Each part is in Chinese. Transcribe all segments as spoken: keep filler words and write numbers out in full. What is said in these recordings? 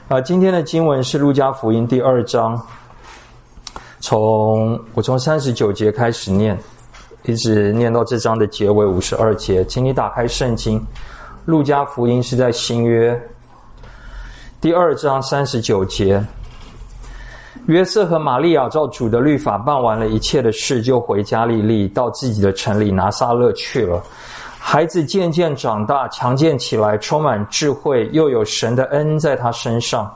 呃，今天的经文是路加福音第二章，从我从三十九节开始念，一直念到这章的结尾五十二节。请你打开圣经，路加福音是在新约第二章三十九节。约瑟和玛利亚照主的律法办完了一切的事，就回加利利，到自己的城里拿撒勒去了。孩子渐渐长大，强健起来，充满智慧，又有神的恩在他身上。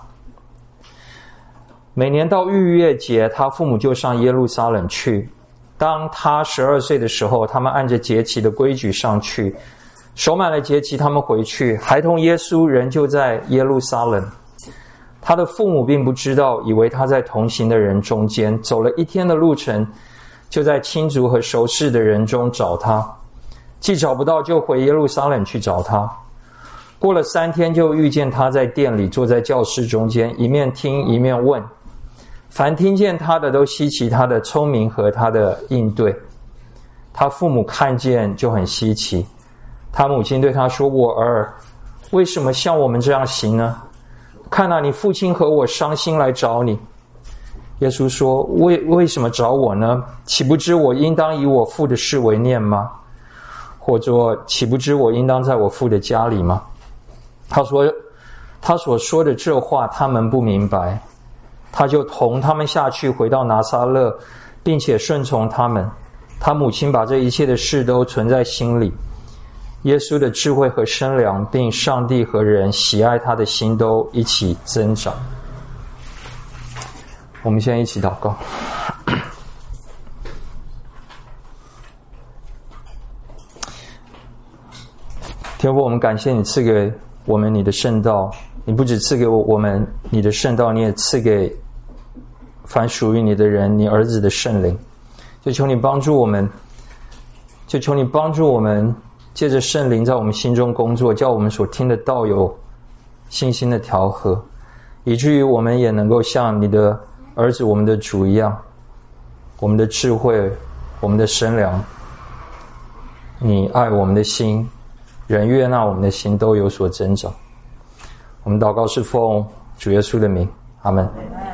每年到逾越节，他父母就上耶路撒冷去。当他十二岁的时候，他们按着节期的规矩上去，守满了节期，他们回去。孩童耶稣仍旧在耶路撒冷。他的父母并不知道，以为他在同行的人中间。走了一天的路程，就在亲族和熟识的人中找他。既找不到，就回耶路撒冷去找他。过了三天，就遇见他在店里，坐在教室中间，一面听一面问。凡听见他的都稀奇他的聪明和他的应对。他父母看见就很稀奇。他母亲对他说：“我儿，为什么像我们这样行呢？看啊，你父亲和我伤心来找你。”耶稣说：“为为什么找我呢？岂不知我应当以我父的事为念吗？或者岂不知我应当在我父的家里吗？”他说他所说的这话他们不明白。他就同他们下去，回到拿撒勒，并且顺从他们。他母亲把这一切的事都存在心里。耶稣的智慧和身量，并上帝和人喜爱他的心都一起增长。我们现在一起祷告。天父，我们感谢你赐给我们你的圣道。你不只赐给我们你的圣道，你也赐给凡属于你的人你儿子的圣灵。就求你帮助我们，就求你帮助我们，借着圣灵在我们心中工作，叫我们所听的道有信心的调和，以至于我们也能够像你的儿子我们的主一样，我们的智慧，我们的身量，你爱我们的心，人悦纳我们的心都有所增长。我们祷告是奉主耶稣的名，阿们。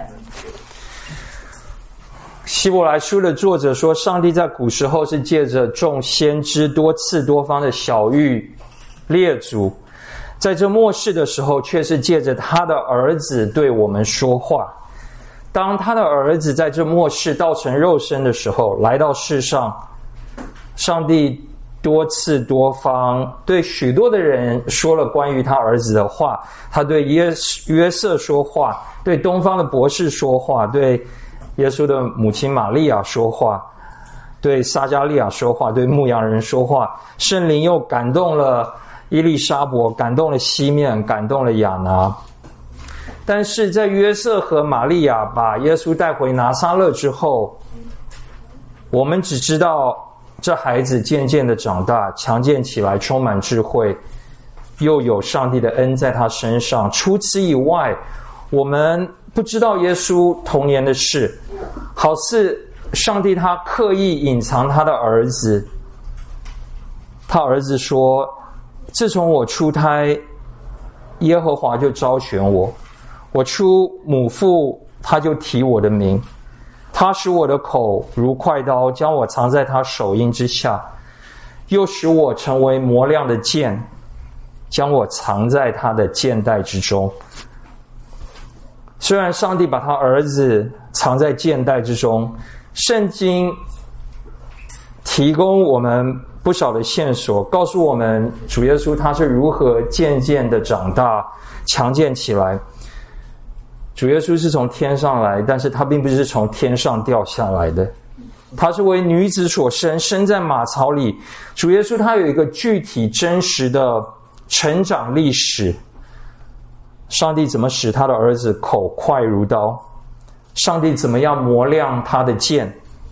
希伯来书的作者说，上帝在古时候是借着众先知多次多方的晓谕列祖，在这末世的时候却是借着他的儿子对我们说话。当他的儿子在这末世道成肉身的时候来到世上，上帝多次多方对许多的人说了关于他儿子的话。他对约约瑟说话，对东方的博士说话，对耶稣的母亲玛利亚说话，对撒加利亚说话，对牧羊人说话。圣灵又感动了伊丽莎伯，感动了西面，感动了亚拿。但是在约瑟和玛利亚把耶稣带回拿撒勒之后，我们只知道这孩子渐渐的长大，强健起来，充满智慧，又有上帝的恩在他身上。除此以外，我们不知道耶稣童年的事，好似上帝他刻意隐藏他的儿子。他儿子说：“自从我出胎，耶和华就招选我，我出母腹，他就提我的名。他使我的口如快刀，将我藏在他手印之下，又使我成为磨亮的剑，将我藏在他的剑带之中。”虽然上帝把他儿子藏在剑带之中，圣经提供我们不少的线索，告诉我们主耶稣他是如何渐渐的长大，强健起来。主耶稣是从天上来，但是他并不是从天上掉下来的，他是为女子所生，生在马槽里。主耶稣他有一个具体真实的成长历史。上帝怎么使他的儿子口快如刀？上帝怎么样磨亮他的剑？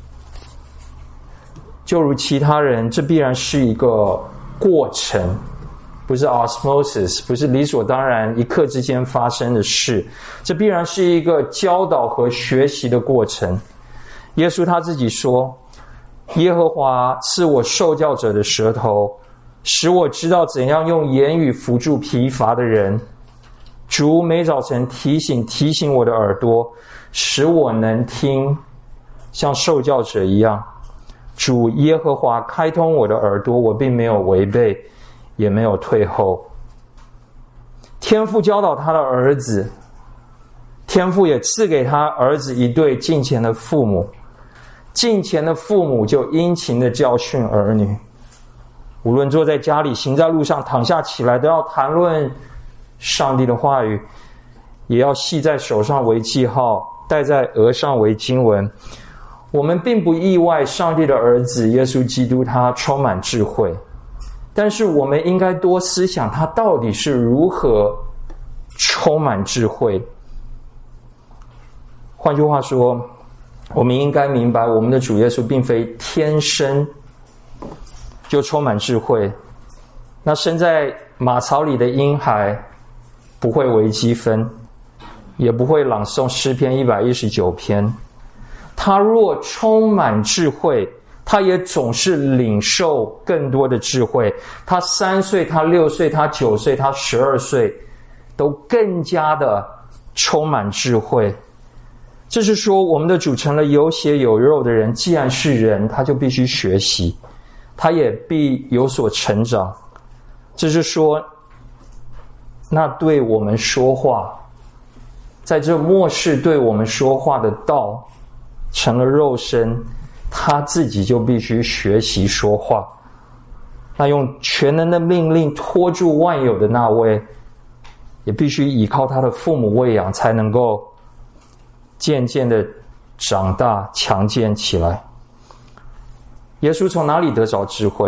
就如其他人，这必然是一个过程，不是 osmosis， 不是理所当然一刻之间发生的事，这必然是一个教导和学习的过程。耶稣他自己说：“耶和华是我受教者的舌头，使我知道怎样用言语扶助疲乏的人， 主每早晨提醒提醒我的耳朵，使我能听，像受教者一样。主耶和华开通我的耳朵，我并没有违背，也没有退后。天父教导他的儿子，天父也赐给他儿子一对敬虔的父母，敬虔的父母就殷勤的教训儿女，无论坐在家里，行在路上，躺下起来，都要谈论上帝的话语，也要系在手上为记号，戴在额上为经文。我们并不意外上帝的儿子耶稣基督他充满智慧，但是我们应该多思想他到底是如何充满智慧。换句话说，我们应该明白我们的主耶稣并非天生就充满智慧。那生在马槽里的婴孩不会微积分，也不会朗诵诗篇一百一十九篇。他若充满智慧，他也总是领受更多的智慧。他三岁，他六岁，他九岁，他十二岁，都更加的充满智慧。这是说，我们的主成了有血有肉的人，既然是人，他就必须学习，他也必有所成长。这是说，那对我们说话，在这末世对我们说话的道成了肉身，他自己就必须学习说话。那用全能的命令托住万有的那位，也必须依靠他的父母喂养，才能够渐渐的长大强健起来。耶稣从哪里得着智慧？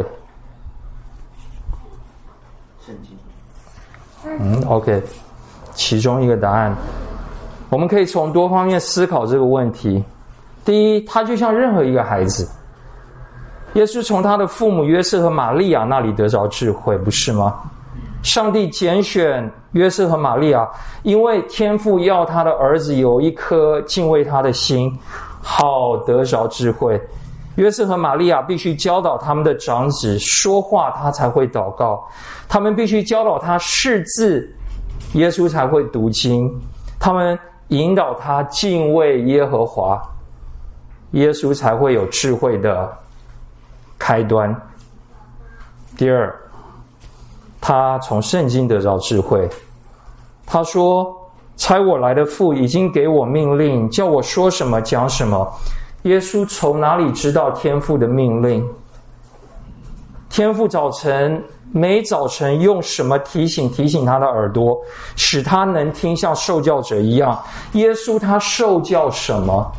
圣经。嗯 OK， 其中一个答案，我们可以从多方面思考这个问题。第一，他就像任何一个孩子，耶稣从他的父母约瑟和玛利亚那里得着智慧，不是吗？上帝拣选约瑟和玛利亚，因为天父要他的儿子有一颗敬畏他的心，好得着智慧。约瑟和玛利亚必须教导他们的长子说话，他才会祷告；他们必须教导他识字，耶稣才会读经；他们引导他敬畏耶和华，耶稣才会有智慧的开端。第二，他从圣经得着智慧。他说，差我来的父已经给我命令，叫我说什么讲什么。耶稣从哪里知道天父的命令？天父早晨每早晨用什么提醒提醒他的耳朵，使他能听像受教者一样？耶稣他受教什么？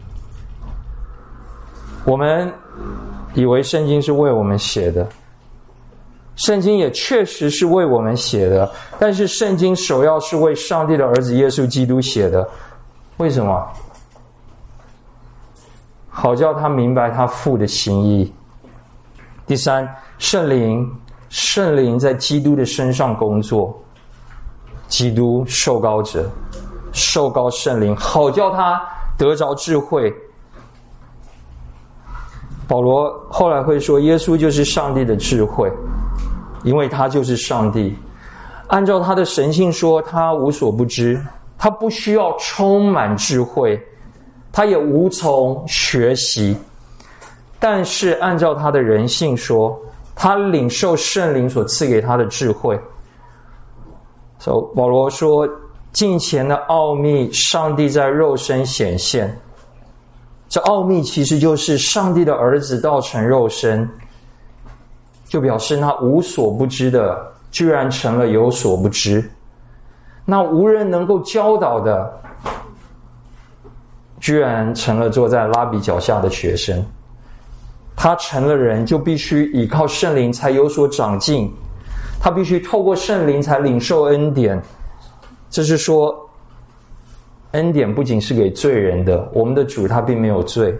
我们以为圣经是为我们写的，圣经也确实是为我们写的，但是圣经首要是为上帝的儿子耶稣基督写的。为什么？好叫他明白他父的心意。第三，圣灵，圣灵在基督的身上工作，基督受膏者，受膏圣灵，好叫他得着智慧。保罗后来会说，耶稣就是上帝的智慧，因为他就是上帝。按照他的神性说，他无所不知，他不需要充满智慧，他也无从学习。但是按照他的人性说，他领受圣灵所赐给他的智慧。所以保罗说，敬虔的奥秘，上帝在肉身显现。这奥秘其实就是上帝的儿子道成肉身，就表示那无所不知的居然成了有所不知，那无人能够教导的居然成了坐在拉比脚下的学生。他成了人，就必须依靠圣灵才有所长进，他必须透过圣灵才领受恩典。这是说，恩典不仅是给罪人的，我们的主他并没有罪。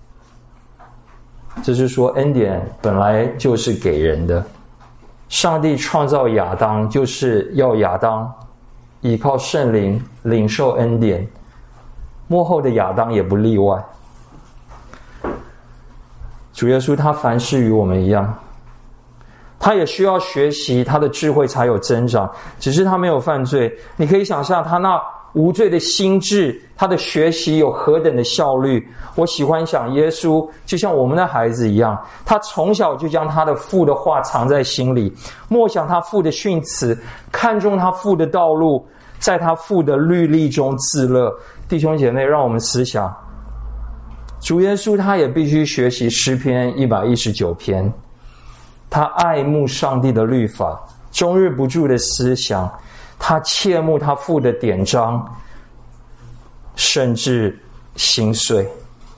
这是说，恩典本来就是给人的。上帝创造亚当，就是要亚当依靠圣灵领受恩典，末后的亚当也不例外。主耶稣他凡事与我们一样， 他也需要学习，他的智慧才有增长。只是他没有犯罪，你可以想象他那无罪的心智，他的学习有何等的效率。我喜欢想耶稣就像我们的孩子一样，他从小就将他的父的话藏在心里，默想他父的训词，看重他父的道路，在他父的律例中自乐。弟兄姐妹，让我们思想，主耶稣他也必须学习诗篇一百一十九篇，他爱慕上帝的律法，终日不住的思想，他切慕他父的典章，甚至心碎。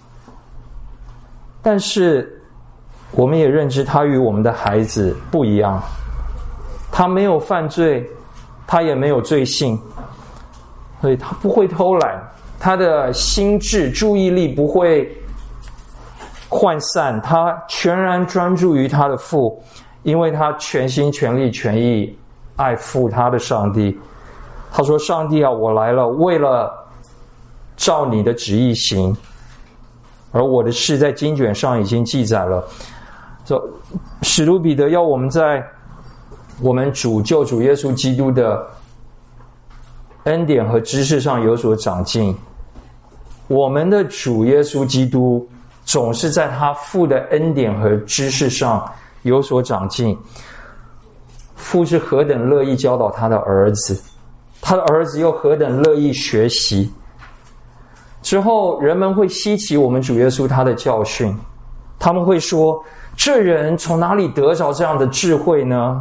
但是我们也认知他与我们的孩子不一样，他没有犯罪，他也没有罪性，所以他不会偷懒，他的心智注意力不会涣散，他全然专注于他的父，因为他全心全力全意爱父他的上帝。他说，上帝啊，我来了，为了照你的旨意行，而我的事在经卷上已经记载了。所以使徒彼得要我们在我们主救主耶稣基督的恩典和知识上有所长进。我们的主耶稣基督总是在他父的恩典和知识上有所长进。父是何等乐意教导他的儿子，他的儿子又何等乐意学习。之后人们会稀奇我们主耶稣他的教训，他们会说，这人从哪里得着这样的智慧呢？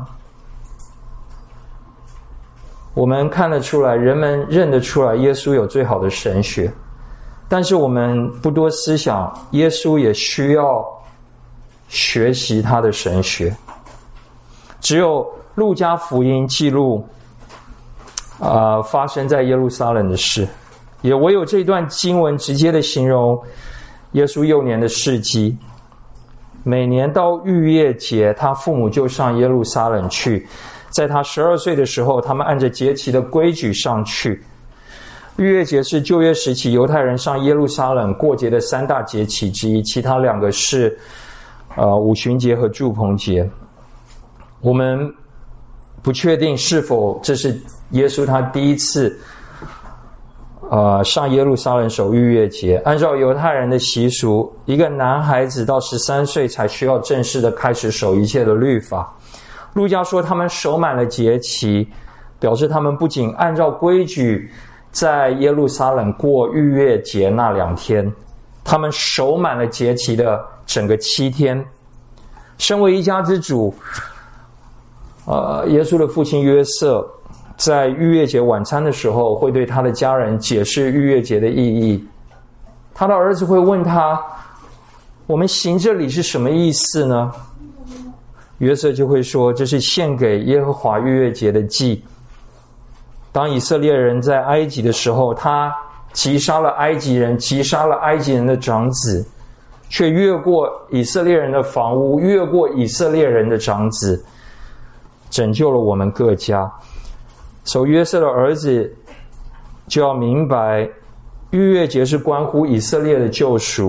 我们看得出来，人们认得出来耶稣有最好的神学，但是我们不多思想，耶稣也需要学习他的神学。只有路加福音记录呃，发生在耶路撒冷的事，也唯有这段经文直接的形容耶稣幼年的事迹。每年到逾越节，他父母就上耶路撒冷去，在他十二岁的时候，他们按着节期的规矩上去。逾越节是旧约时期犹太人上耶路撒冷过节的三大节期之一，其他两个是呃五旬节和住棚节。我们不确定是否这是耶稣他第一次呃上耶路撒冷守逾越节。按照犹太人的习俗，一个男孩子到十三岁才需要正式的开始守一切的律法。路加说他们守满了节期，表示他们不仅按照规矩在耶路撒冷过逾越节那两天，他们守满了节期的整个七天。身为一家之主，呃，耶稣的父亲约瑟在逾越节晚餐的时候，会对他的家人解释逾越节的意义。他的儿子会问他，我们行这礼是什么意思呢？约瑟就会说，这是献给耶和华逾越节的祭。当以色列人在埃及的时候，他击杀了埃及人，击杀了埃及人的长子，却越过以色列人的房屋，越过以色列人的长子，拯救了我们各家。所以约瑟的儿子就要明白，逾越节是关乎以色列的救赎，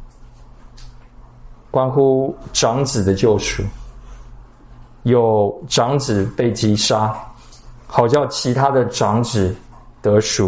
关乎长子的救赎。有长子被击杀，好叫其他的长子得赎。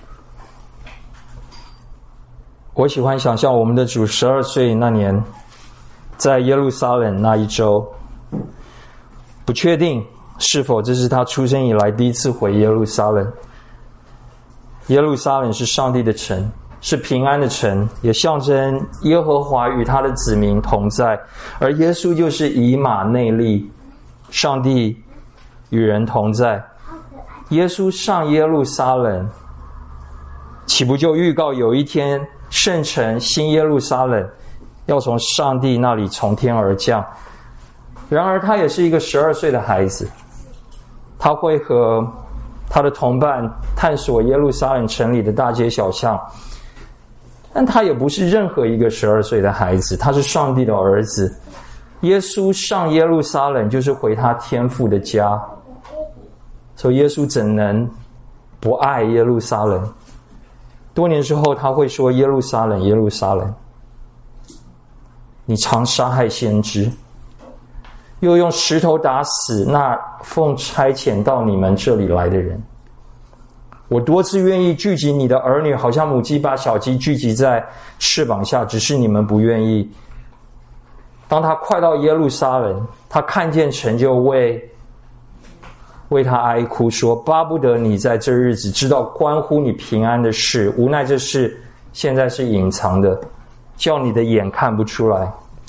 我喜欢想象我们的主十二岁那年，在耶路撒冷那一周，不确定是否这是他出生以来第一次回耶路撒冷。耶路撒冷是上帝的城，是平安的城，也象征耶和华与他的子民同在，而耶稣就是以马内利，上帝与人同在。耶稣上耶路撒冷，岂不就预告有一天圣城新耶路撒冷要从上帝那里从天而降？然而他也是一个十二岁的孩子，他会和他的同伴探索耶路撒冷城里的大街小巷，但他也不是任何一个十二岁的孩子，他是上帝的儿子。耶稣上耶路撒冷就是回他天父的家，所以耶稣怎能不爱耶路撒冷？多年之后他会说，耶路撒冷，耶路撒冷，你常杀害先知。 又用石头打死那奉差遣到你们这里来的人。我多次愿意聚集你的儿女，好像母鸡把小鸡聚集在翅膀下，只是你们不愿意。当他快到耶路撒冷，他看见城就为为他哀哭，说巴不得你在这日子知道关乎你平安的事，无奈这事现在是隐藏的，叫你的眼看不出来。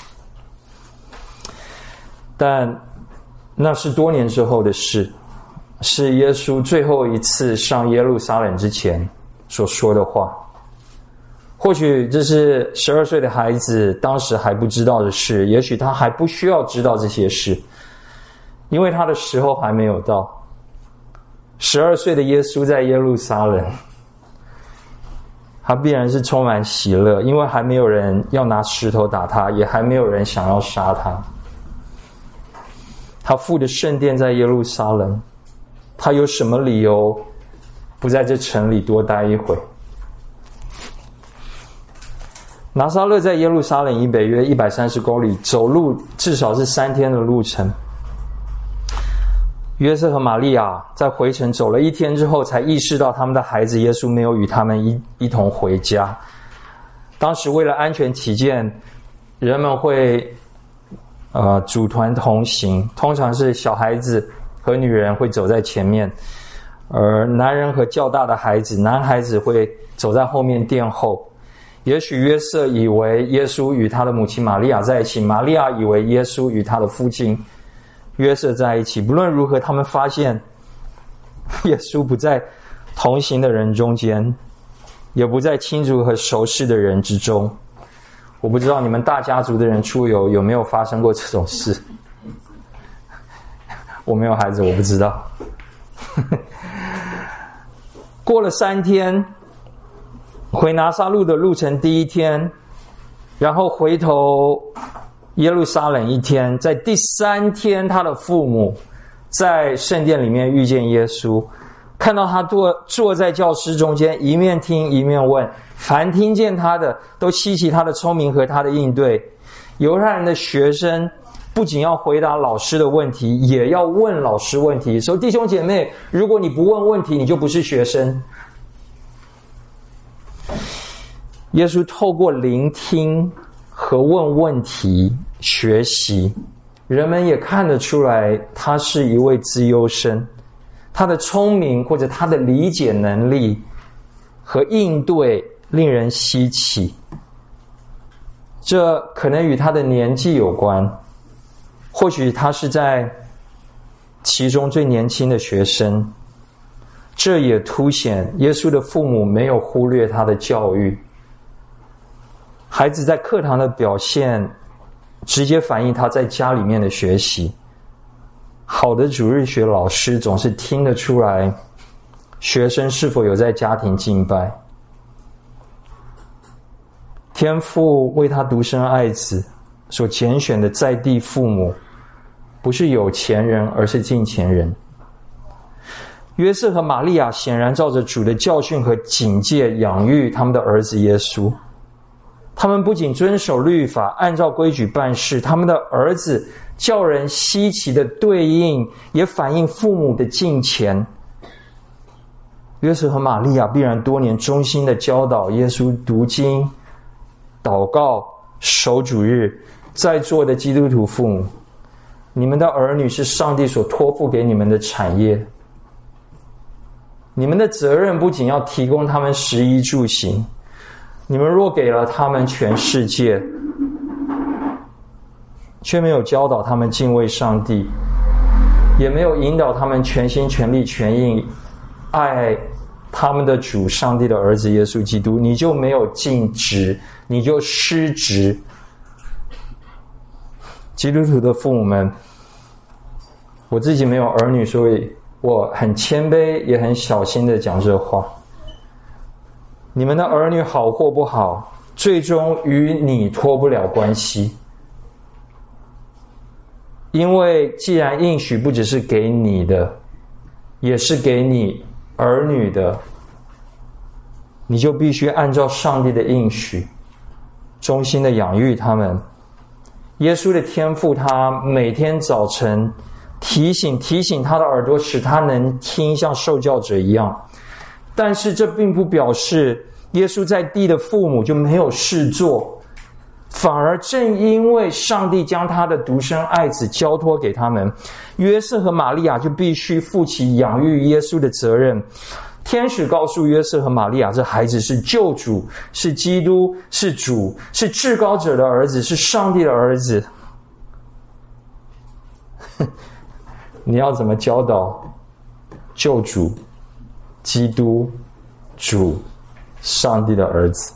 但那是多年之后的事，是耶稣最后一次上耶路撒冷之前所说的话。或许这是十二岁的孩子当时还不知道的事，也许他还不需要知道这些事，因为他的时候还没有到。十二岁的耶稣在耶路撒冷，他必然是充满喜乐，因为还没有人要拿石头打他，也还没有人想要杀他。他父的圣殿在耶路撒冷，他有什么理由不在这城里多待一会？拿撒勒在耶路撒冷以北约一百三十公里，走路至少是三天的路程。约瑟和玛利亚在回程走了一天之后，才意识到他们的孩子耶稣没有与他们一一同回家。当时为了安全起见，人们会呃组团同行，通常是小孩子和女人会走在前面，而男人和较大的孩子，男孩子会走在后面殿后。也许约瑟以为耶稣与他的母亲玛利亚在一起，玛利亚以为耶稣与他的父亲约瑟在一起。不论如何，他们发现耶稣不在同行的人中间，也不在亲族和熟识的人之中。我不知道你们大家族的人出游有没有发生过这种事。我没有孩子，我不知道。过了三天，回拿撒路的路程第一天，然后回头耶路撒冷一天，在第三天，他的父母在圣殿里面遇见耶稣，看到他坐坐在教师中间，一面听一面问，凡听见他的都稀奇他的聪明和他的应对。犹太人的学生不仅要回答老师的问题，也要问老师问题。所以弟兄姐妹，如果你不问问题，你就不是学生。耶稣透过聆听和问问题学习，人们也看得出来他是一位资优生，他的聪明或者他的理解能力和应对令人稀奇。这可能与他的年纪有关，或许他是在其中最年轻的学生。这也凸显耶稣的父母没有忽略他的教育。孩子在课堂的表现直接反映他在家里面的学习。好的主日学老师总是听得出来学生是否有在家庭敬拜。天父为他独生爱子所拣选的在地父母，不是有钱人，而是敬虔人。约瑟和玛利亚显然照着主的教训和警戒养育他们的儿子耶稣。他们不仅遵守律法，按照规矩办事，他们的儿子叫人稀奇的对应，也反映父母的敬虔。约瑟和玛利亚必然多年忠心的教导耶稣读经、祷告、守主日。在座的基督徒父母，你们的儿女是上帝所托付给你们的产业。你们的责任不仅要提供他们食衣住行，你们若给了他们全世界，却没有教导他们敬畏上帝，也没有引导他们全心全力全意爱他们的主上帝的儿子耶稣基督，你就没有尽职，你就失职。基督徒的父母们，我自己没有儿女，所以我很谦卑也很小心的讲这话。你们的儿女好或不好，最终与你脱不了关系。因为既然应许不只是给你的，也是给你儿女的，你就必须按照上帝的应许，忠心的养育他们， 耶稣的天父他每天早晨提醒提醒他的耳朵，使他能听，像受教者一样。但是这并不表示耶稣在地的父母就没有事做，反而正因为上帝将他的独生爱子交托给他们，约瑟和玛利亚就必须负起养育耶稣的责任。天使告诉约瑟和玛利亚，这孩子是救主，是基督，是主，是至高者的儿子，是上帝的儿子。你要怎么教导救主、基督、主、上帝的儿子？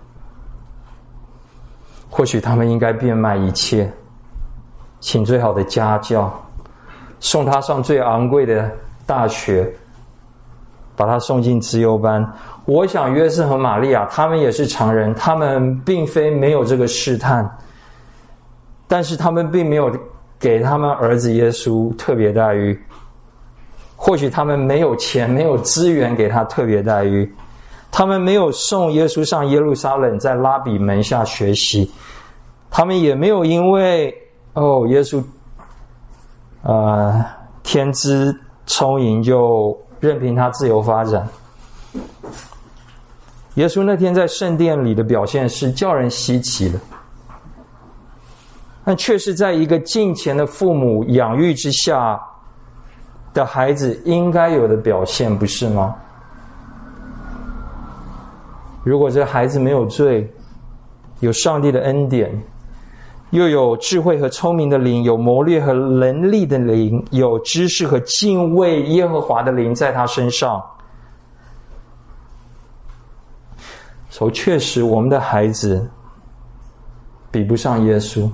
或许他们应该变卖一切，请最好的家教，送他上最昂贵的大学，把他送进资优班。我想约瑟和玛利亚他们也是常人，他们并非没有这个试探，但是他们并没有给他们儿子耶稣特别待遇。或许他们没有钱，没有资源给他特别待遇，他们没有送耶稣上耶路撒冷，在拉比门下学习，他们也没有因为哦耶稣呃天资聪颖就任凭他自由发展。耶稣那天在圣殿里的表现是叫人稀奇的，但却是在一个敬虔的父母养育之下的孩子应该有的表现，不是吗？如果这孩子没有罪，有上帝的恩典，又有智慧和聪明的灵，有谋略和能力的灵，有知识和敬畏耶和华的灵在他身上，所以确实我们的孩子比不上耶稣，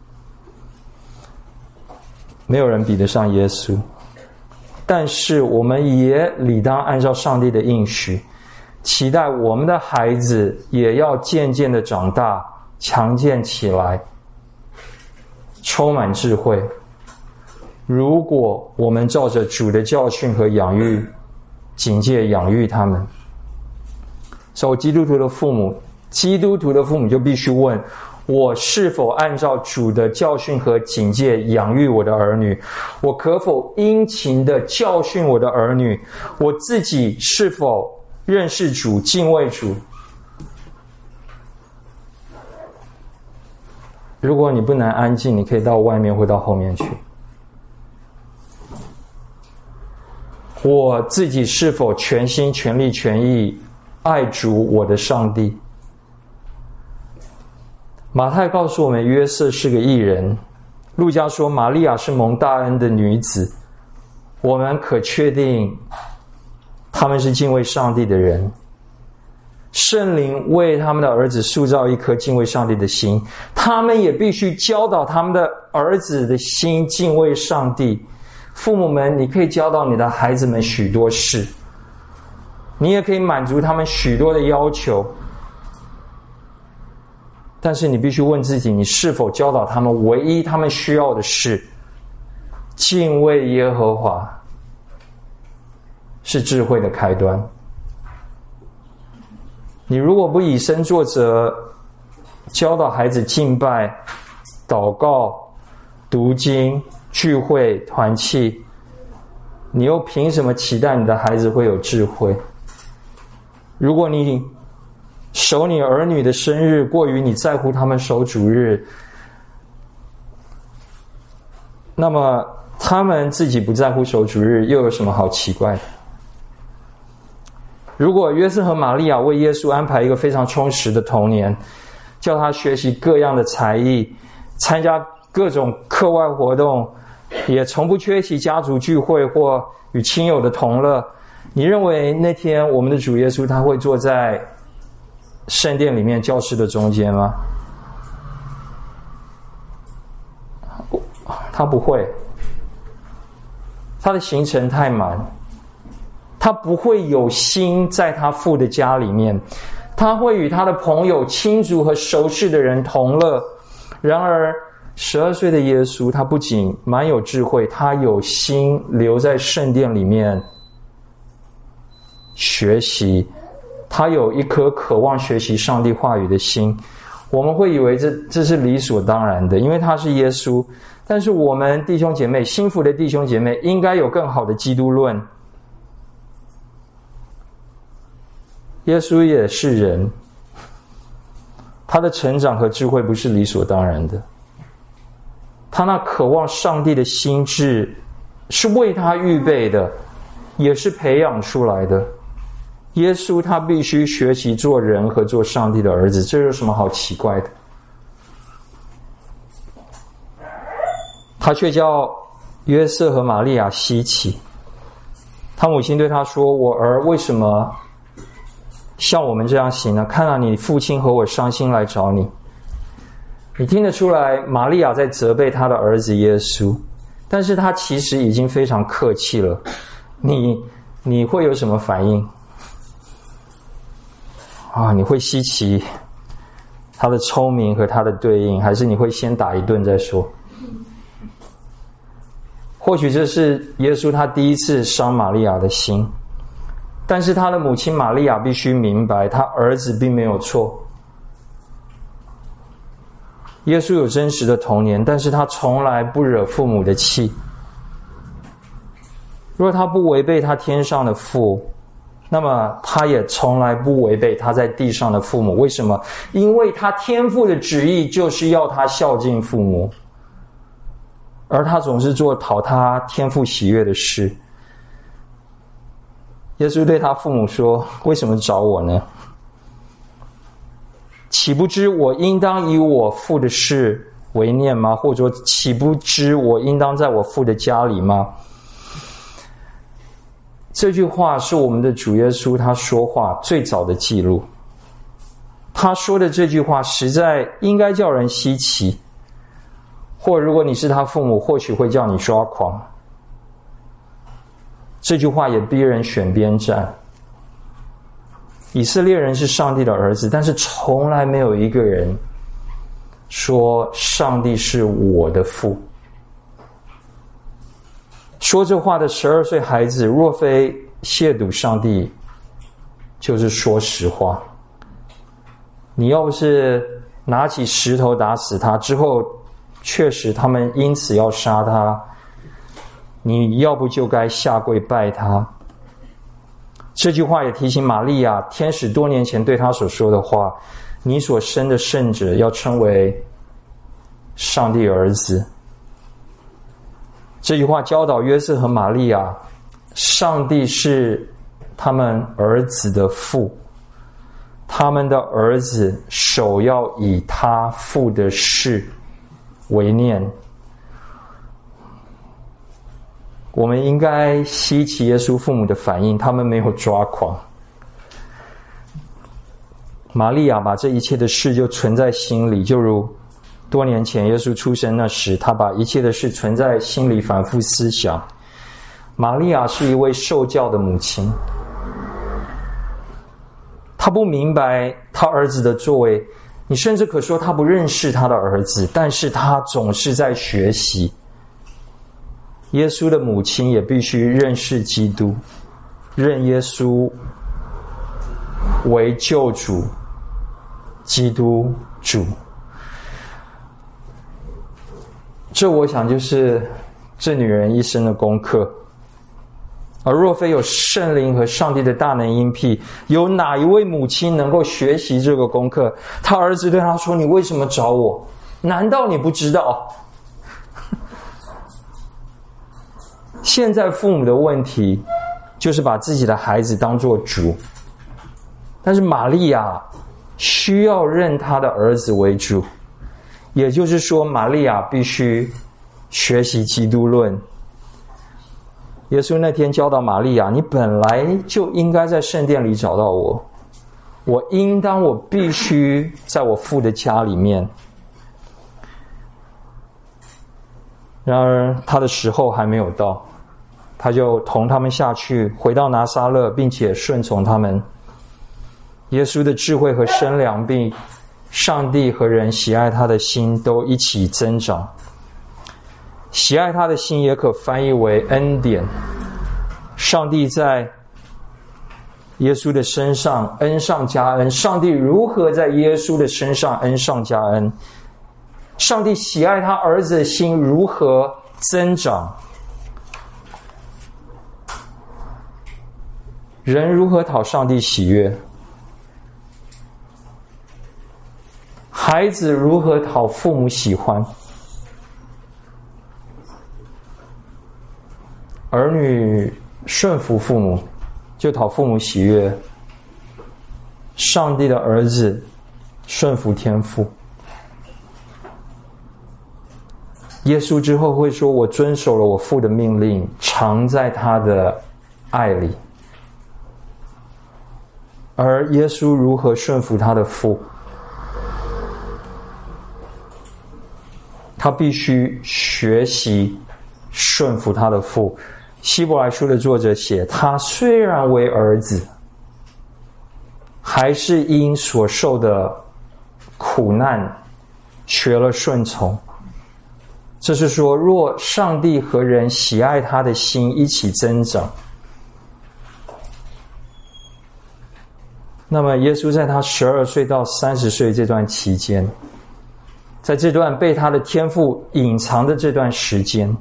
没有人比得上耶稣。但是我们也理当按照上帝的应许，期待我们的孩子也要渐渐的长大，强健起来，充满智慧。如果我们照着主的教训和养育警戒养育他们，所以基督徒的父母基督徒的父母就必须问，我是否按照主的教训和警戒养育我的儿女？我可否殷勤的教训我的儿女？我自己是否认识主、敬畏主？如果你不能安静，你可以到外面或到后面去。我自己是否全心全力全意爱主我的上帝？马太告诉我们约瑟是个义人，路加说玛利亚是蒙大恩的女子，我们可确定他们是敬畏上帝的人。圣灵为他们的儿子塑造一颗敬畏上帝的心，他们也必须教导他们的儿子的心敬畏上帝。父母们，你可以教导你的孩子们许多事，你也可以满足他们许多的要求，但是你必须问自己，你是否教导他们唯一他们需要的事？敬畏耶和华是智慧的开端。你如果不以身作则，教导孩子敬拜、祷告、读经、聚会、团契，你又凭什么期待你的孩子会有智慧？如果你守你儿女的生日过于你在乎他们守主日，那么他们自己不在乎守主日又有什么好奇怪的？如果约瑟和玛利亚为耶稣安排一个非常充实的童年，叫他学习各样的才艺，参加各种课外活动，也从不缺席家族聚会或与亲友的同乐，你认为那天我们的主耶稣他会坐在圣殿里面教室的中间吗？他不会，他的行程太满，他不会有心在他父的家里面，他会与他的朋友、亲族和熟识的人同乐。然而十二岁的耶稣他不仅蛮有智慧，他有心留在圣殿里面学习，他有一颗渴望学习上帝话语的心。 我们会以为这这是理所当然的，因为他是耶稣。但是我们弟兄姐妹，幸福的弟兄姐妹，应该有更好的基督论。耶稣也是人，他的成长和智慧不是理所当然的。他那渴望上帝的心智是为他预备的，也是培养出来的。耶稣他必须学习做人和做上帝的儿子，这有什么好奇怪的？他却叫约瑟和玛利亚稀奇。他母亲对他说：“我儿为什么像我们这样行呢？看到你父亲和我伤心来找你。”你听得出来，玛利亚在责备他的儿子耶稣，但是他其实已经非常客气了。你你会有什么反应？啊，你会稀奇他的聪明和他的对应，还是你会先打一顿再说？或许这是耶稣他第一次伤玛利亚的心，但是他的母亲玛利亚必须明白，他儿子并没有错。耶稣有真实的童年，但是他从来不惹父母的气。若他不违背他天上的父，那么他也从来不违背他在地上的父母。为什么？因为他天父的旨意就是要他孝敬父母，而他总是做讨他天父喜悦的事。耶稣对他父母说：“为什么找我呢？岂不知我应当以我父的事为念吗？或者说，岂不知我应当在我父的家里吗？”这句话是我们的主耶稣他说话最早的记录。他说的这句话实在应该叫人稀奇，或如果你是他父母，或许会叫你抓狂。这句话也逼人选边站。以色列人是上帝的儿子，但是从来没有一个人说上帝是我的父。说这话的十二岁孩子，若非亵渎上帝，就是说实话。你要不是拿起石头打死他，之后确实他们因此要杀他，你要不就该下跪拜他。这句话也提醒玛利亚，天使多年前对他所说的话：你所生的圣者要称为上帝儿子。这句话教导约瑟和玛利亚，上帝是他们儿子的父，他们的儿子首要以他父的事为念。我们应该稀奇耶稣父母的反应，他们没有抓狂。玛利亚把这一切的事就存在心里，就如多年前耶稣出生那时，他把一切的事存在心里，反复思想。玛利亚是一位受教的母亲，她不明白她儿子的作为，你甚至可说她不认识她的儿子，但是她总是在学习。耶稣的母亲也必须认识基督，认耶稣为救主，基督主。这我想就是这女人一生的功课。而若非有圣灵和上帝的大能应辟，有哪一位母亲能够学习这个功课？他儿子对他说：“你为什么找我？难道你不知道？”现在父母的问题就是把自己的孩子当作主，但是玛利亚需要认她的儿子为主，也就是说，玛利亚必须学习基督论。耶稣那天教导玛利亚：“你本来就应该在圣殿里找到我，我应当，我必须在我父的家里面。”然而他的时候还没有到，他就同他们下去，回到拿撒勒，并且顺从他们。耶稣的智慧和身量，并上帝和人喜爱他的心都一起增长。喜爱他的心也可翻译为恩典。上帝在耶稣的身上恩上加恩，上帝如何在耶稣的身上恩上加恩？上帝喜爱他儿子的心如何增长？人如何讨上帝喜悦？孩子如何讨父母喜欢？儿女顺服父母，就讨父母喜悦。上帝的儿子顺服天父。耶稣之后会说，我遵守了我父的命令，常在他的爱里。而耶稣如何顺服他的父？他必须学习顺服他的父。希伯来书的作者写，他虽然为儿子，还是因所受的苦难学了顺从。这是说，若上帝和人喜爱他的心一起增长，那么耶稣在他十二岁到三十岁这段期间，在这段被他的天父隐藏的这段时间，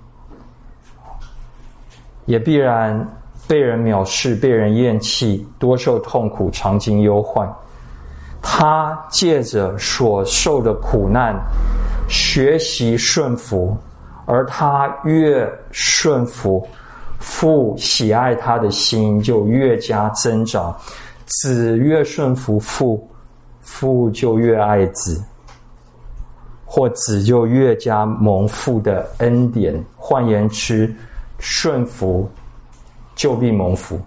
也必然被人藐视，被人厌弃，多受痛苦，常经忧患。他借着所受的苦难学习顺服，而他越顺服，父喜爱他的心就越加增长。子越顺服父，父就越爱子，或子就越加蒙父的恩典。换言之，顺服就必蒙福。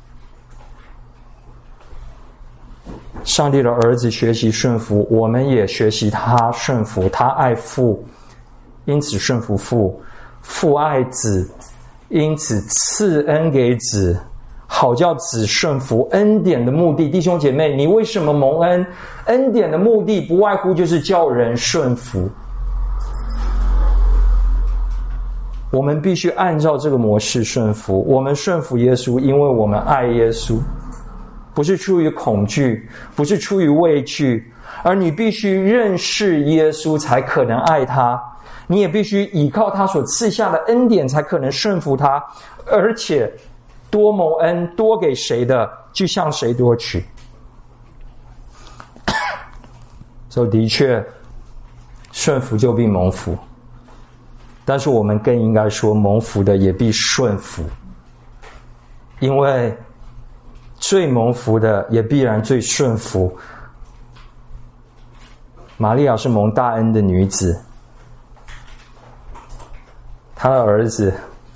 上帝的儿子学习顺服，我们也学习他顺服。他爱父，因此顺服父；父爱子，因此赐恩给子，好叫子顺服。恩典的目的，弟兄姐妹，你为什么蒙恩？恩典的目的不外乎就是叫人顺服。我们必须按照这个模式顺服。我们顺服耶稣，因为我们爱耶稣，不是出于恐惧，不是出于畏惧，而你必须认识耶稣才可能爱他，你也必须依靠他所赐下的恩典才可能顺服他，而且多蒙恩，多给谁的就向谁多取。所以的确顺服就必蒙福，但是我们更应该说，蒙福的也必顺服，因为最蒙福的也必然最顺服。玛利亚是蒙大恩的女子，她的儿子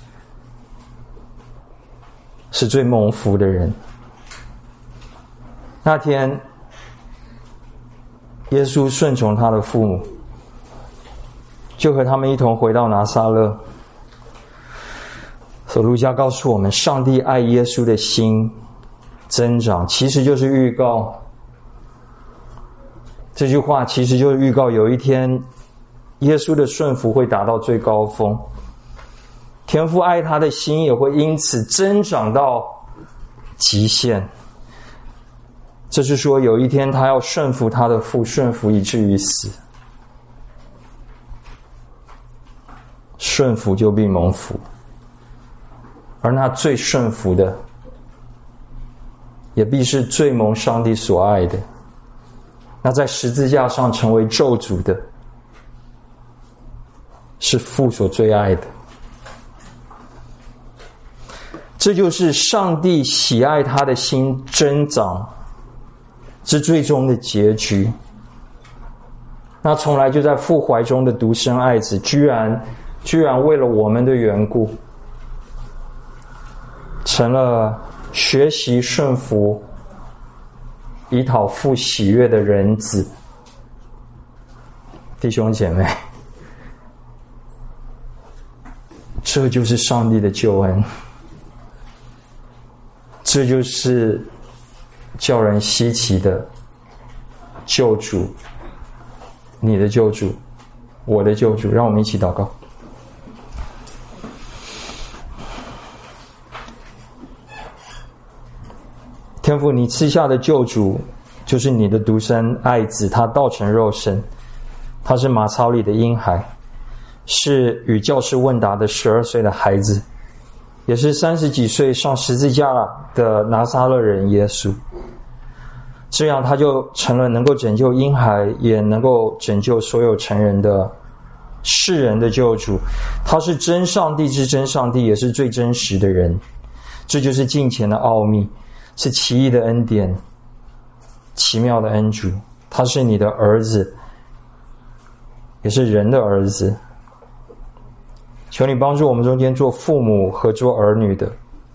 是最蒙福的人。那天耶稣顺从他的父母，就和他们一同回到拿撒勒。所以路加告诉我们，上帝爱耶稣的心增长，其实就是预告，这句话其实就是预告有一天耶稣的顺服会达到最高峰，天父爱他的心也会因此增长到极限。这是说有一天他要顺服他的父，顺服以至于死。顺服就必蒙福，而那最顺服的也必是最蒙上帝所爱的。那在十字架上成为咒诅的，是父所最爱的。这就是上帝喜爱他的心增长之最终的结局。那从来就在父怀中的独生爱子，居然居然为了我们的缘故，成了学习顺服以讨父喜悦的人子。弟兄姐妹，这就是上帝的救恩，这就是叫人稀奇的救主，你的救主，我的救主。让我们一起祷告。天天父，你赐下的救主就是你的独生爱子，他道成肉身，他是马槽里的婴孩，是与教师问答的十二岁的孩子，也是三十几岁上十字架的拿撒勒人耶稣。这样他就成了能够拯救婴孩，也能够拯救所有成人的世人的救主。他是真上帝之真上帝，也是最真实的人。这就是敬虔的奥秘，是奇异的恩典，奇妙的恩主。他是你的儿子，也是人的儿子。求你帮助我们中间做父母和做儿女的，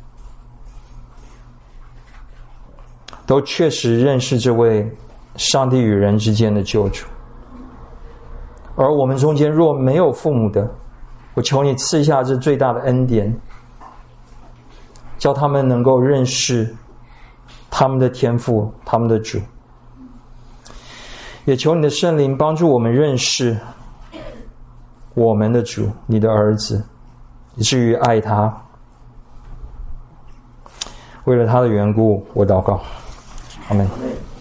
都确实认识这位上帝与人之间的救主。而我们中间若没有父母的，我求你赐下这最大的恩典，叫他们能够认识他们的天父，他们的主。也求你的圣灵帮助我们认识我们的主，你的儿子，以至于爱他。为了他的缘故，我祷告，阿们。